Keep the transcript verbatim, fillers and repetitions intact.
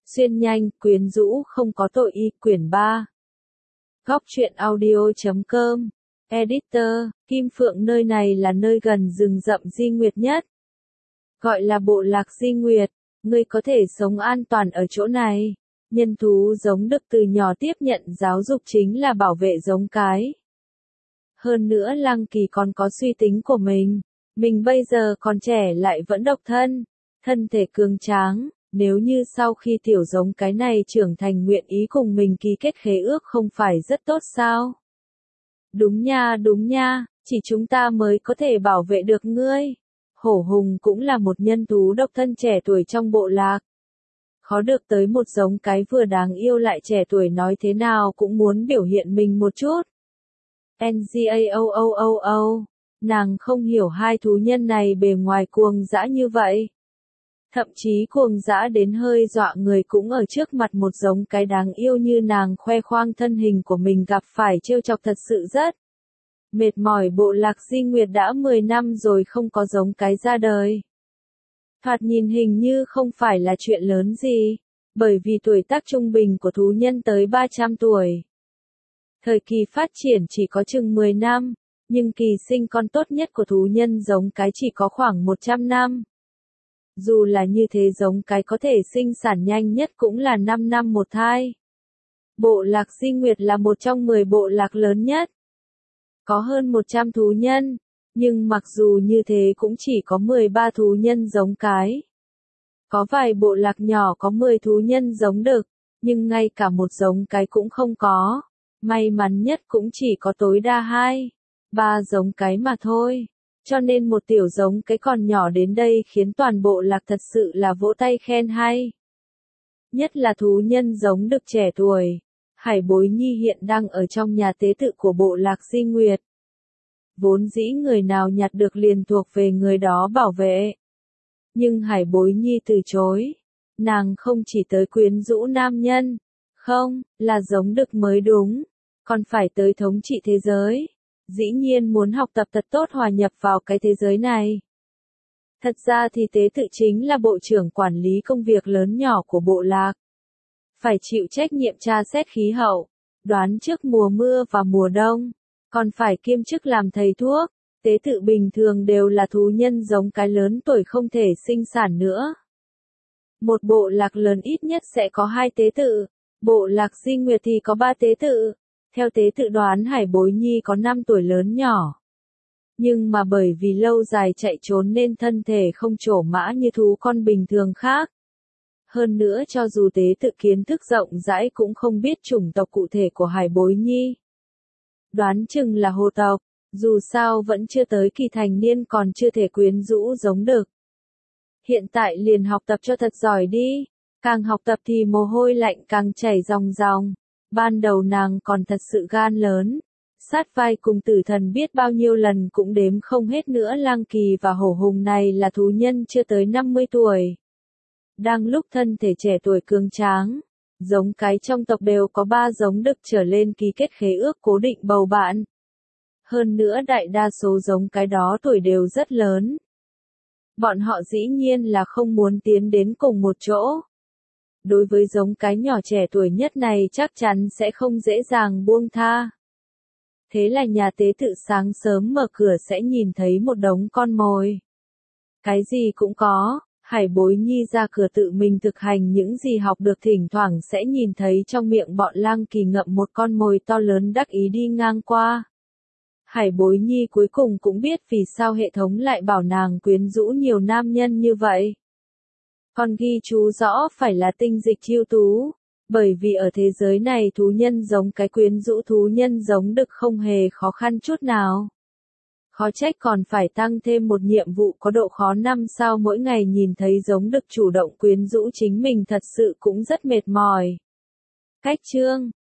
Xuyên nhanh, quyến rũ không có tội y, quyển ba. Góc truyện audio chấm com. Editor, Kim Phượng nơi này là nơi gần rừng rậm Di Nguyệt nhất. Gọi là bộ lạc Di Nguyệt, ngươi có thể sống an toàn ở chỗ này. Nhân thú giống được từ nhỏ tiếp nhận giáo dục chính là bảo vệ giống cái. Hơn nữa Lăng Kỳ còn có suy tính của mình. Mình bây giờ còn trẻ lại vẫn độc thân, thân thể cường tráng. Nếu như sau khi tiểu giống cái này trưởng thành nguyện ý cùng mình ký kết khế ước không phải rất tốt sao? Đúng nha đúng nha, chỉ chúng ta mới có thể bảo vệ được ngươi. Hổ Hùng cũng là một nhân thú độc thân trẻ tuổi trong bộ lạc. Khó được tới một giống cái vừa đáng yêu lại trẻ tuổi nói thế nào cũng muốn biểu hiện mình một chút. Ngao, nàng không hiểu hai thú nhân này bề ngoài cuồng dã như vậy. Thậm chí cuồng dã đến hơi dọa người cũng ở trước mặt một giống cái đáng yêu như nàng khoe khoang thân hình của mình gặp phải trêu chọc thật sự rất. Mệt mỏi bộ lạc Di Nguyệt đã mười năm rồi không có giống cái ra đời. Thoạt nhìn hình như không phải là chuyện lớn gì, bởi vì tuổi tác trung bình của thú nhân tới ba trăm tuổi. Thời kỳ phát triển chỉ có chừng mười năm, nhưng kỳ sinh con tốt nhất của thú nhân giống cái chỉ có khoảng một trăm năm. Dù là như thế giống cái có thể sinh sản nhanh nhất cũng là năm năm một thai. Bộ lạc Di Nguyệt là một trong mười bộ lạc lớn nhất. Có hơn một trăm thú nhân, nhưng mặc dù như thế cũng chỉ có mười ba thú nhân giống cái. Có vài bộ lạc nhỏ có mười thú nhân giống đực, nhưng ngay cả một giống cái cũng không có. May mắn nhất cũng chỉ có tối đa hai, ba giống cái mà thôi. Cho nên một tiểu giống cái còn nhỏ đến đây khiến toàn bộ lạc thật sự là vỗ tay khen hay. Nhất là thú nhân giống đực trẻ tuổi. Hải Bối Nhi hiện đang ở trong nhà tế tự của bộ lạc Di Nguyệt. Vốn dĩ người nào nhặt được liền thuộc về người đó bảo vệ. Nhưng Hải Bối Nhi từ chối. Nàng không chỉ tới quyến rũ nam nhân. Không, là giống đực mới đúng. Còn phải tới thống trị thế giới. Dĩ nhiên muốn học tập thật tốt hòa nhập vào cái thế giới này. Thật ra thì tế tự chính là bộ trưởng quản lý công việc lớn nhỏ của bộ lạc. Phải chịu trách nhiệm tra xét khí hậu, đoán trước mùa mưa và mùa đông, còn phải kiêm chức làm thầy thuốc. Tế tự bình thường đều là thú nhân giống cái lớn tuổi không thể sinh sản nữa. Một bộ lạc lớn ít nhất sẽ có hai tế tự, bộ lạc Di Nguyệt thì có ba tế tự. Theo tế tự đoán Hải Bối Nhi có năm tuổi lớn nhỏ. Nhưng mà bởi vì lâu dài chạy trốn nên thân thể không trổ mã như thú con bình thường khác. Hơn nữa cho dù tế tự kiến thức rộng rãi cũng không biết chủng tộc cụ thể của Hải Bối Nhi. Đoán chừng là hồ tộc, dù sao vẫn chưa tới kỳ thành niên còn chưa thể quyến rũ giống đực. Hiện tại liền học tập cho thật giỏi đi, càng học tập thì mồ hôi lạnh càng chảy ròng ròng. Ban đầu nàng còn thật sự gan lớn, sát vai cùng tử thần biết bao nhiêu lần cũng đếm không hết nữa. Lăng Kỳ và Hổ Hùng này là thú nhân chưa tới năm mươi tuổi. Đang lúc thân thể trẻ tuổi cường tráng, giống cái trong tộc đều có ba giống đực trở lên ký kết khế ước cố định bầu bạn. Hơn nữa đại đa số giống cái đó tuổi đều rất lớn. Bọn họ dĩ nhiên là không muốn tiến đến cùng một chỗ. Đối với giống cái nhỏ trẻ tuổi nhất này chắc chắn sẽ không dễ dàng buông tha. Thế là nhà tế tự sáng sớm mở cửa sẽ nhìn thấy một đống con mồi. Cái gì cũng có, Hải Bối Nhi ra cửa tự mình thực hành những gì học được, thỉnh thoảng sẽ nhìn thấy trong miệng bọn Lăng Kỳ ngậm một con mồi to lớn đắc ý đi ngang qua. Hải Bối Nhi cuối cùng cũng biết vì sao hệ thống lại bảo nàng quyến rũ nhiều nam nhân như vậy. Còn ghi chú rõ phải là tinh dịch chiêu tú, bởi vì ở thế giới này thú nhân giống cái quyến rũ thú nhân giống đực không hề khó khăn chút nào. Khó trách còn phải tăng thêm một nhiệm vụ có độ khó năm sao mỗi ngày nhìn thấy giống đực chủ động quyến rũ chính mình thật sự cũng rất mệt mỏi. Cách chương